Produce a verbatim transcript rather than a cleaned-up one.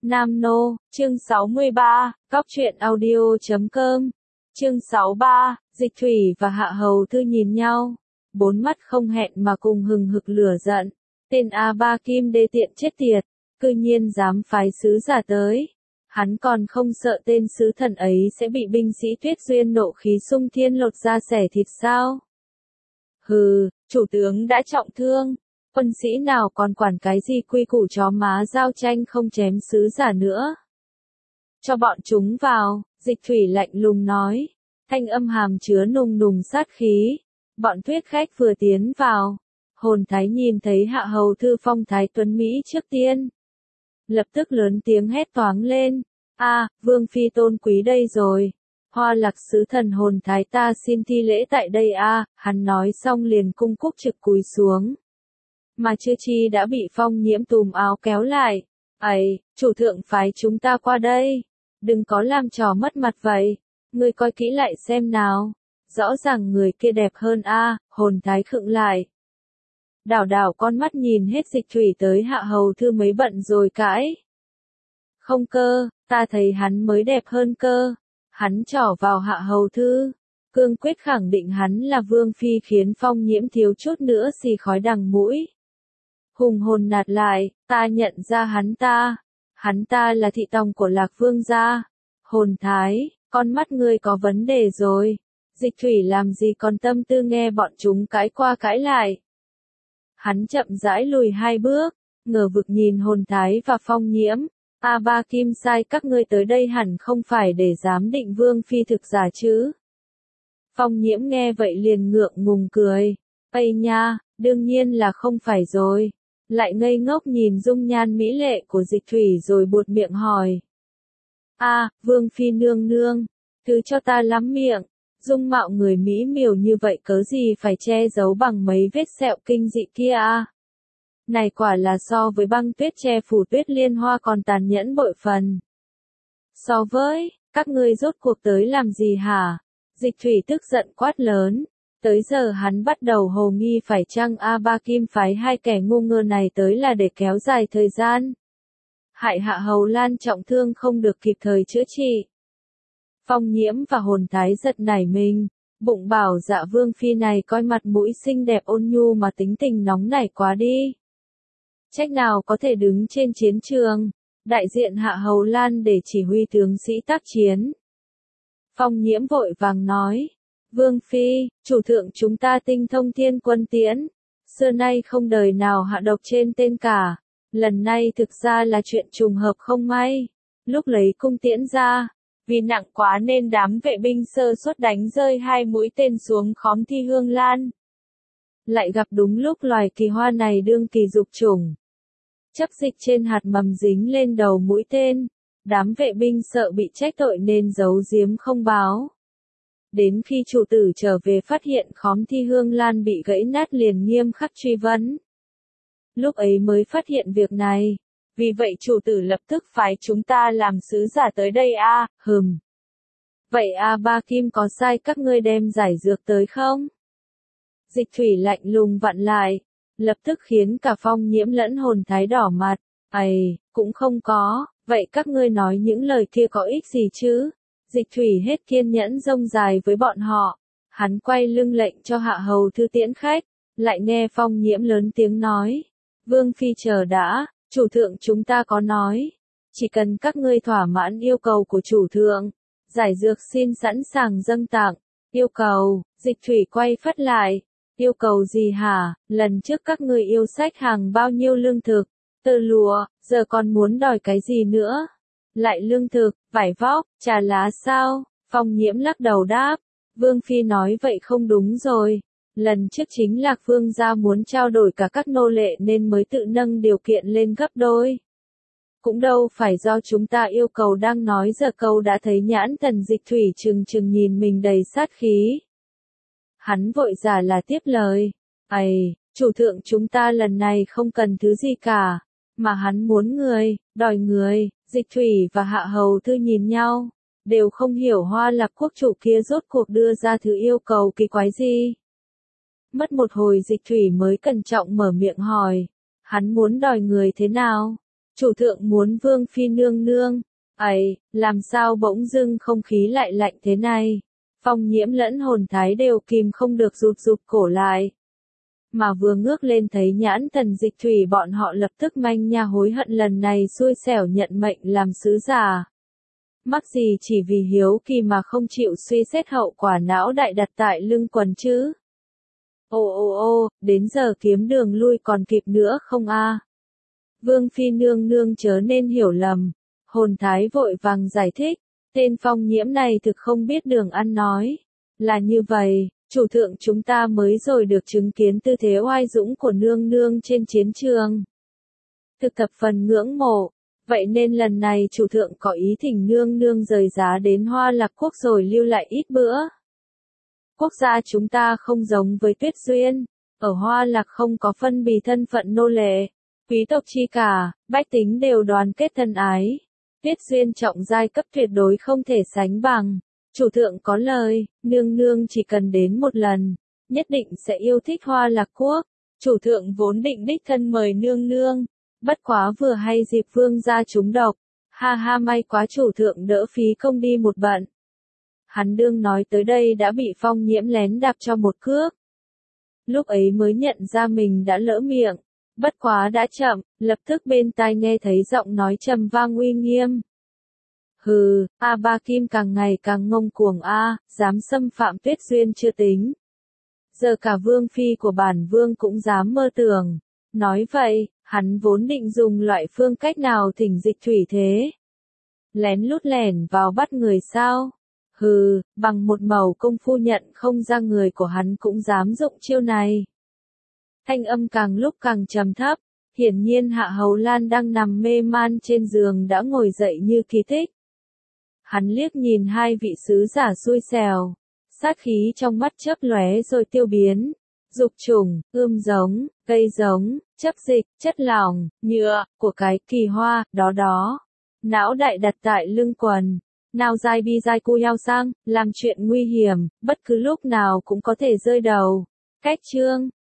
Nam Nô, chương sáu mươi ba, Cóc truyện audio chấm com. Chương sáu mươi ba, Dịch Thủy và Hạ Hầu Thư nhìn nhau, bốn mắt không hẹn mà cùng hừng hực lửa giận. Tên A Ba Kim đê tiện chết tiệt, cư nhiên dám phái sứ giả tới. Hắn còn không sợ tên sứ thần ấy sẽ bị binh sĩ Tuyết Duyên nộ khí xung thiên lột ra xẻ thịt sao? Hừ, chủ tướng đã trọng thương, quân sĩ nào còn quản cái gì quy củ chó má giao tranh không chém sứ giả nữa. Cho bọn chúng vào, Dịch Thủy lạnh lùng nói, thanh âm hàm chứa nùng nùng sát khí. Bọn Tuyết khách vừa tiến vào, Hồn Thái nhìn thấy Hạ Hầu Thư phong thái tuấn Mỹ trước tiên. Lập tức lớn tiếng hét toáng lên, a, Vương Phi tôn quý đây rồi. Hoa Lạc sứ thần Hồn Thái ta xin thi lễ tại đây a. Hắn nói xong liền cung cúc trực cúi xuống. Mà chưa chi đã bị Phong Nhiễm túm áo kéo lại. Ấy, chủ thượng phái chúng ta qua đây. Đừng có làm trò mất mặt vậy. Ngươi coi kỹ lại xem nào. Rõ ràng người kia đẹp hơn a. Hồn Thái khựng lại. Đảo đảo con mắt nhìn hết Dịch Thủy tới Hạ Hầu Thư mấy bận rồi cãi. Không cơ, ta thấy hắn mới đẹp hơn cơ. Hắn trỏ vào Hạ Hầu Thư, cương quyết khẳng định hắn là Vương Phi khiến Phong Nhiễm thiếu chút nữa xì khói đằng mũi. Hùng hồn nạt lại, ta nhận ra hắn ta, hắn ta là thị tòng của Lạc Vương gia. Hồn Thái, con mắt ngươi có vấn đề rồi. Dịch Thủy làm gì còn tâm tư nghe bọn chúng cãi qua cãi lại. Hắn chậm rãi lùi hai bước, ngờ vực nhìn Hồn Thái và Phong Nhiễm. A Ba Kim sai các ngươi tới đây hẳn không phải để giám định Vương Phi thực giả chứ. Phong Nhiễm nghe vậy liền ngượng ngùng cười. Ây nha, đương nhiên là không phải rồi. Lại ngây ngốc nhìn dung nhan mỹ lệ của Dịch Thủy rồi buột miệng hỏi. A, Vương Phi nương nương, thứ cho ta lắm miệng. Dung mạo người mỹ miều như vậy cớ gì phải che giấu bằng mấy vết sẹo kinh dị kia a? Này quả là so với băng tuyết che phủ Tuyết Liên Hoa còn tàn nhẫn bội phần. So với, các ngươi rốt cuộc tới làm gì hả? Dịch Thủy tức giận quát lớn. Tới giờ hắn bắt đầu hồ nghi phải chăng A Ba Kim phái hai kẻ ngu ngơ này tới là để kéo dài thời gian. Hại Hạ Hầu Lan trọng thương không được kịp thời chữa trị. Phong Nhiễm và Hồn Thái giật nảy mình, bụng bảo dạ Vương Phi này coi mặt mũi xinh đẹp ôn nhu mà tính tình nóng nảy quá đi. Trách nào có thể đứng trên chiến trường, đại diện Hạ Hầu Lan để chỉ huy tướng sĩ tác chiến. Phong Nhiễm vội vàng nói, Vương Phi, chủ thượng chúng ta tinh thông thiên quân tiễn, xưa nay không đời nào hạ độc trên tên cả, lần này thực ra là chuyện trùng hợp không may, lúc lấy cung tiễn ra, vì nặng quá nên đám vệ binh sơ suất đánh rơi hai mũi tên xuống khóm Thi Hương Lan. Lại gặp đúng lúc loài kỳ hoa này đương kỳ dục chủng. Chấp dịch trên hạt mầm dính lên đầu mũi tên, đám vệ binh sợ bị trách tội nên giấu giếm không báo. Đến khi chủ tử trở về phát hiện khóm Thi Hương Lan bị gãy nát liền nghiêm khắc truy vấn. Lúc ấy mới phát hiện việc này, vì vậy chủ tử lập tức phái chúng ta làm sứ giả tới đây a, à, hừm. Vậy A Ba Kim có sai các ngươi đem giải dược tới không? Dịch Thủy lạnh lùng vặn lại. Lập tức khiến cả Phong Nhiễm lẫn Hồn Thái đỏ mặt. Ây, cũng không có, vậy các ngươi nói những lời kia có ích gì chứ? Dịch Thủy hết kiên nhẫn rông dài với bọn họ. Hắn quay lưng lệnh cho Hạ Hầu Thư tiễn khách, lại nghe Phong Nhiễm lớn tiếng nói. Vương Phi chờ đã, chủ thượng chúng ta có nói. Chỉ cần các ngươi thỏa mãn yêu cầu của chủ thượng, giải dược xin sẵn sàng dâng tặng. Yêu cầu, Dịch Thủy quay phắt lại. Yêu cầu gì hả? Lần trước các ngươi yêu sách hàng bao nhiêu lương thực, tơ lụa, giờ còn muốn đòi cái gì nữa? Lại lương thực, vải vóc, trà lá sao? Phong Nhiễm lắc đầu đáp. Vương Phi nói vậy không đúng rồi. Lần trước chính Lạc Vương gia muốn trao đổi cả các nô lệ nên mới tự nâng điều kiện lên gấp đôi. Cũng đâu phải do chúng ta yêu cầu đang nói giờ câu đã thấy nhãn thần Dịch Thủy trừng trừng nhìn mình đầy sát khí. Hắn vội giả là tiếp lời. Ây, chủ thượng chúng ta lần này không cần thứ gì cả, mà hắn muốn người, đòi người. Dịch Thủy và Hạ Hầu Thư nhìn nhau, đều không hiểu Hoa Lạc quốc chủ kia rốt cuộc đưa ra thứ yêu cầu kỳ quái gì. Mất một hồi Dịch Thủy mới cẩn trọng mở miệng hỏi, hắn muốn đòi người thế nào? Chủ thượng muốn vương phi nương nương. Ấy, làm sao bỗng dưng không khí lại lạnh thế này? Phong Nhiễm lẫn Hồn Thái đều kìm không được rụt rụt cổ lại. Mà vừa ngước lên thấy Nhãn Thần Dịch Thủy bọn họ lập tức manh nha hối hận lần này xui xẻo nhận mệnh làm sứ giả. Mắc gì chỉ vì hiếu kỳ mà không chịu suy xét hậu quả não đại đặt tại lưng quần chứ? Ô ô ô, đến giờ kiếm đường lui còn kịp nữa không a? Vương phi nương nương chớ nên hiểu lầm. Hồn Thái vội vàng giải thích, tên Phong Nhiễm này thực không biết đường ăn nói. Là như vậy, chủ thượng chúng ta mới rồi được chứng kiến tư thế oai dũng của nương nương trên chiến trường. Thực thập phần ngưỡng mộ, vậy nên lần này chủ thượng có ý thỉnh nương nương rời giá đến Hoa Lạc Quốc rồi lưu lại ít bữa. Quốc gia chúng ta không giống với Tuyết Duyên, ở Hoa Lạc không có phân bì thân phận nô lệ, quý tộc chi cả, bách tính đều đoàn kết thân ái. Tuyết Duyên trọng giai cấp tuyệt đối không thể sánh bằng. Chủ thượng có lời, nương nương chỉ cần đến một lần, nhất định sẽ yêu thích Hoa Lạc Quốc. Chủ thượng vốn định đích thân mời nương nương, bất quá vừa hay dịp vương gia trúng độc, ha ha may quá chủ thượng đỡ phí công đi một bận. Hắn đương nói tới đây đã bị Phong Nhiễm lén đạp cho một cước. Lúc ấy mới nhận ra mình đã lỡ miệng, bất quá đã chậm, lập tức bên tai nghe thấy giọng nói trầm vang uy nghiêm. Hừ, A Ba Kim càng ngày càng ngông cuồng a, dám xâm phạm Tuyết Duyên chưa tính. Giờ cả vương phi của bản vương cũng dám mơ tưởng. Nói vậy, hắn vốn định dùng loại phương cách nào thỉnh Dịch Thủy thế? Lén lút lẻn vào bắt người sao? Hừ, bằng một mẩu công phu nhận không ra người của hắn cũng dám dụng chiêu này. Thanh âm càng lúc càng trầm thấp, hiển nhiên Hạ Hầu Lan đang nằm mê man trên giường đã ngồi dậy như kỳ tích. Hắn liếc nhìn hai vị sứ giả xui xẻo, sát khí trong mắt chớp lóe rồi tiêu biến. Dục trùng, ươm giống, cây giống, chấp dịch, chất lỏng, nhựa, của cái kỳ hoa, đó đó. Não đại đặt tại lưng quần. Nào dai bi dai cu yao sang, làm chuyện nguy hiểm, bất cứ lúc nào cũng có thể rơi đầu. Cách chương